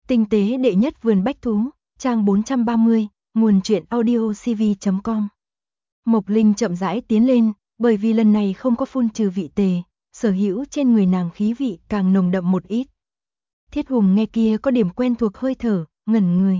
Tinh tế đệ nhất vườn bách thú, trang 430, nguồn truyện audio cv.com. Mộc Linh chậm rãi tiến lên, bởi vì lần này không có phun trừ vị tề, sở hữu trên người nàng khí vị càng nồng đậm một ít. Thiết Hùng nghe kia có điểm quen thuộc hơi thở, ngẩn người.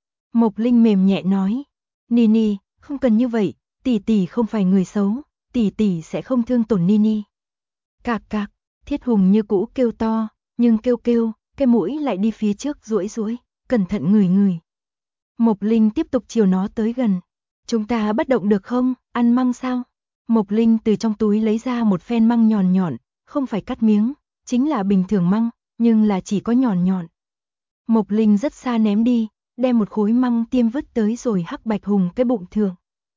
Mộc Linh mềm nhẹ nói, Nini, không cần như vậy, tỷ tỷ không phải người xấu, tỷ tỷ sẽ không thương tổn Nini. Cạc cạc, Thiết Hùng như cũ kêu to, nhưng kêu, cái mũi lại đi phía trước duỗi, cẩn thận ngửi. Mộc Linh tiếp tục chiều nó tới gần. Chúng ta bất động được không, ăn măng sao? Mộc Linh từ trong túi lấy ra một phen măng nhọn, không phải cắt miếng, chính là bình thường măng, nhưng là chỉ có nhọn. Mộc Linh rất xa ném đi, đem một khối măng tiêm vứt tới rồi Hắc Bạch Hùng cái bụng thượng.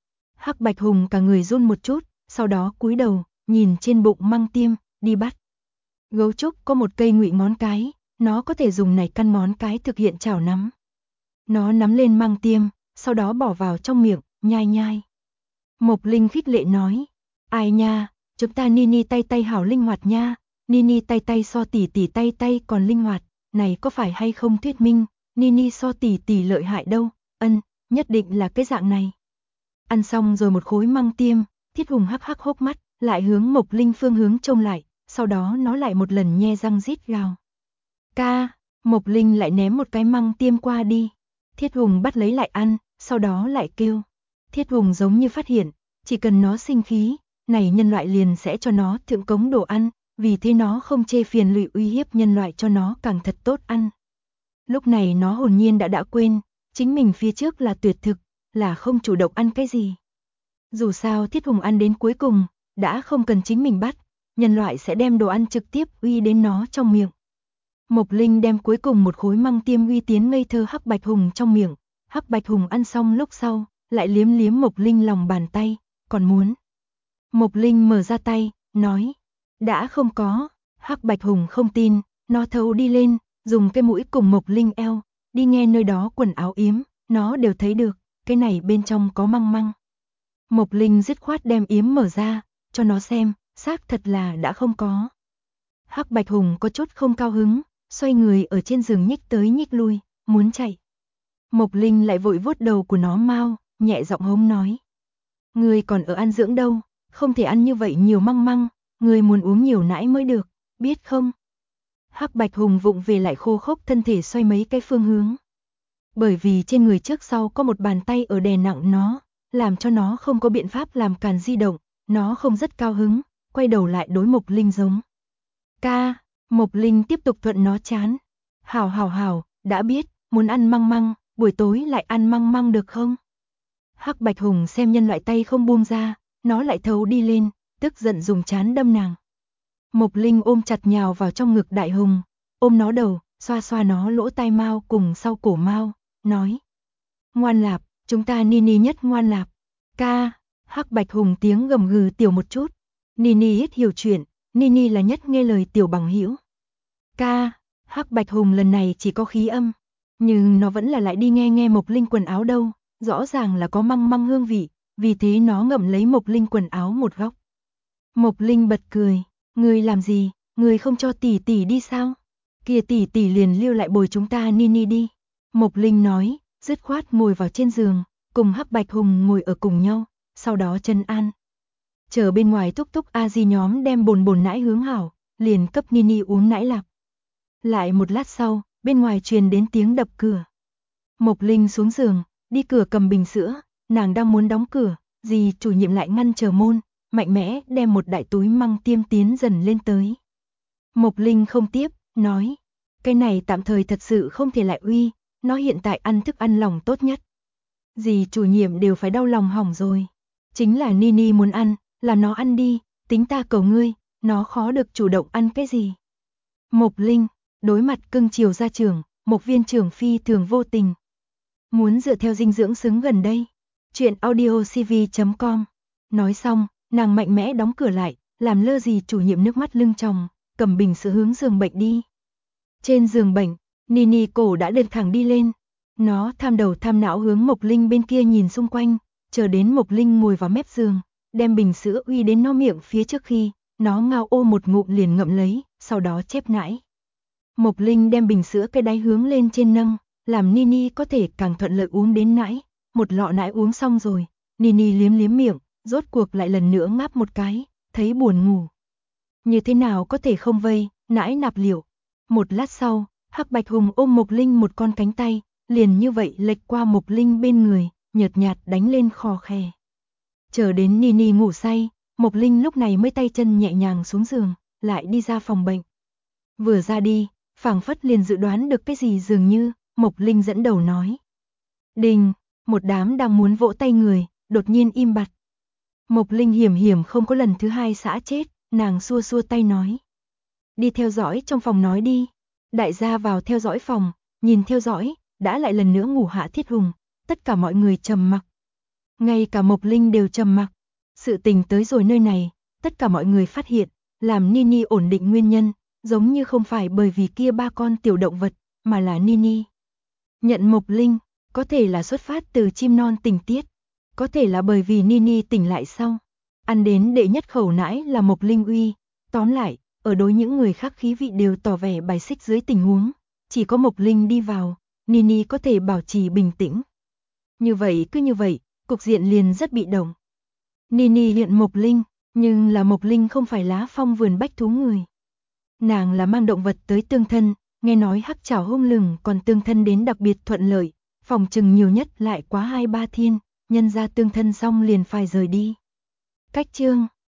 Hắc Bạch Hùng cả người run một chút, sau đó cúi đầu, nhìn trên bụng măng tiêm, đi bắt. Gấu trúc có một cây ngụy ngón cái, nó có thể dùng này căn ngón cái thực hiện chảo nắm. Nó nắm lên măng tiêm, sau đó bỏ vào trong miệng, nhai. Mộc Linh khích lệ nói, ai nha, chúng ta Nini tay hảo linh hoạt nha, Nini tay so tỷ tay còn linh hoạt, này có phải hay không thuyết minh, Nini so tỷ lợi hại đâu, nhất định là cái dạng này. Ăn xong rồi một khối măng tiêm, Thiết Hùng hắc hốc mắt, lại hướng Mộc Linh phương hướng trông lại, sau đó nó lại một lần nhe răng rít gào. Ca, Mộc Linh lại ném một cái măng tiêm qua đi. Thiết Hùng bắt lấy lại ăn, sau đó lại kêu. Thiết Hùng giống như phát hiện, chỉ cần nó sinh khí, này nhân loại liền sẽ cho nó thượng cống đồ ăn, vì thế nó không chê phiền lụy uy hiếp nhân loại cho nó càng thật tốt ăn. Lúc này nó hồn nhiên đã quên, chính mình phía trước là tuyệt thực, là không chủ động ăn cái gì. Dù sao Thiết Hùng ăn đến cuối cùng, đã không cần chính mình bắt, nhân loại sẽ đem đồ ăn trực tiếp uy đến nó trong miệng. Mộc Linh đem cuối cùng một khối măng tiêm uy tiến ngây thơ Hắc Bạch Hùng trong miệng. Hắc Bạch Hùng ăn xong lúc sau, lại liếm Mộc Linh lòng bàn tay, còn muốn. Mộc Linh mở ra tay, nói, đã không có. Hắc Bạch Hùng không tin, nó thấu đi lên, dùng cái mũi cùng Mộc Linh eo, đi nghe nơi đó quần áo yếm, nó đều thấy được, cái này bên trong có măng. Mộc Linh dứt khoát đem yếm mở ra, cho nó xem, xác thật là đã không có. Hắc Bạch Hùng có chút không cao hứng, xoay người ở trên giường nhích tới nhích lui, muốn chạy. Mộc Linh lại vội vuốt đầu của nó mau, nhẹ giọng hống nói. Người còn ở ăn dưỡng đâu, không thể ăn như vậy nhiều măng, người muốn uống nhiều nãi mới được, biết không? Hắc Bạch Hùng vụng về lại khô khốc thân thể xoay mấy cái phương hướng. Bởi vì trên người trước sau có một bàn tay ở đè nặng nó, làm cho nó không có biện pháp làm càn di động, nó không rất cao hứng, quay đầu lại đối Mộc Linh giống. Ca, Mộc Linh tiếp tục thuận nó chán. Hảo, đã biết, muốn ăn măng, buổi tối lại ăn măng được không? Hắc Bạch Hùng xem nhân loại tay không buông ra, nó lại thấu đi lên, tức giận dùng chán đâm nàng. Mộc Linh ôm chặt nhào vào trong ngực Đại Hùng, ôm nó đầu, xoa nó lỗ tai mau cùng sau cổ mau, nói. Ngoan lạp, chúng ta Nini nhất ngoan lạp. Ca, Hắc Bạch Hùng tiếng gầm gừ tiểu một chút. Nini ít hiểu chuyện, Nini là nhất nghe lời tiểu bằng hữu. Ca, Hắc Bạch Hùng lần này chỉ có khí âm, nhưng nó vẫn là lại đi nghe Mộc Linh quần áo đâu, rõ ràng là có măng hương vị, vì thế nó ngậm lấy Mộc Linh quần áo một góc. Mộc Linh bật cười, ngươi làm gì, ngươi không cho tỷ đi sao? Kìa tỷ liền lưu lại bồi chúng ta Nini đi. Mộc Linh nói, dứt khoát ngồi vào trên giường, cùng Hắc Bạch Hùng ngồi ở cùng nhau, sau đó trấn an. Chờ bên ngoài Thúc A Di nhóm đem bồn nãi hướng hảo, liền cấp Nini uống nãi lạp. Lại một lát sau, bên ngoài truyền đến tiếng đập cửa. Mộc Linh xuống giường, đi cửa cầm bình sữa, nàng đang muốn đóng cửa, dì chủ nhiệm lại ngăn chờ môn, mạnh mẽ đem một đại túi măng tiêm tiến dần lên tới. Mộc Linh không tiếp, nói, cái này tạm thời thật sự không thể lại uy, nó hiện tại ăn thức ăn lòng tốt nhất. Dì chủ nhiệm đều phải đau lòng hỏng rồi. Chính là Nini muốn ăn, làm nó ăn đi, tính ta cầu ngươi, nó khó được chủ động ăn cái gì. Mộc Linh, đối mặt cưng chiều gia trưởng, Mộc viên trưởng phi thường vô tình. Muốn dựa theo dinh dưỡng xứng gần đây. Chuyện audio cv.com. Nói xong, nàng mạnh mẽ đóng cửa lại, làm lơ dì chủ nhiệm nước mắt lưng tròng, cầm bình sữa hướng giường bệnh đi. Trên giường bệnh, Nini cổ đã đệt thẳng đi lên. Nó tham đầu tham não hướng Mộc Linh bên kia nhìn xung quanh, chờ đến Mộc Linh ngồi vào mép giường, đem bình sữa uy đến nó miệng phía trước khi, nó ngao ô một ngụm liền ngậm lấy, sau đó chép nãi. Mộc Linh đem bình sữa cái đáy hướng lên trên nâng, làm Nini có thể càng thuận lợi uống đến nãi. Một lọ nãi uống xong rồi, Nini liếm liếm miệng, rốt cuộc lại lần nữa ngáp một cái, thấy buồn ngủ. Như thế nào có thể không vây, nãi nạp liệu. Một lát sau, Hắc Bạch Hùng ôm Mộc Linh một con cánh tay, liền như vậy lệch qua Mộc Linh bên người, nhợt nhạt đánh lên khò khè. Chờ đến Nini ngủ say, Mộc Linh lúc này mới tay chân nhẹ nhàng xuống giường, lại đi ra phòng bệnh. Vừa ra đi, phảng phất liền dự đoán được cái gì dường như, Mộc Linh dẫn đầu nói. Đình, một đám đang muốn vỗ tay người, đột nhiên im bặt. Mộc Linh hiểm hiểm không có lần thứ hai xã chết, nàng xua xua tay nói. Đi theo dõi trong phòng nói đi. Đại gia vào theo dõi phòng, nhìn theo dõi, đã lại lần nữa ngủ hạ Thiết Hùng, tất cả mọi người trầm mặc. Ngay cả Mộc Linh đều trầm mặc. Sự tình tới rồi nơi này, tất cả mọi người phát hiện, làm Nini ổn định nguyên nhân, giống như không phải bởi vì kia ba con tiểu động vật, mà là Nini. Nhận Mộc Linh, có thể là xuất phát từ chim non tình tiết, có thể là bởi vì Nini tỉnh lại sau. Ăn đến đệ nhất khẩu nãi là Mộc Linh uy, tóm lại, ở đối những người khác khí vị đều tỏ vẻ bài xích dưới tình huống, chỉ có Mộc Linh đi vào, Nini có thể bảo trì bình tĩnh. Như vậy cứ như vậy, cục diện liền rất bị động. Nini hiện Mộc Linh, nhưng là Mộc Linh không phải Lá Phong vườn bách thú người. Nàng là mang động vật tới tương thân, nghe nói hắc trảo hung lừng còn tương thân đến đặc biệt thuận lợi, phòng chừng nhiều nhất lại quá 2-3 thiên, nhân ra tương thân xong liền phải rời đi. Cách chương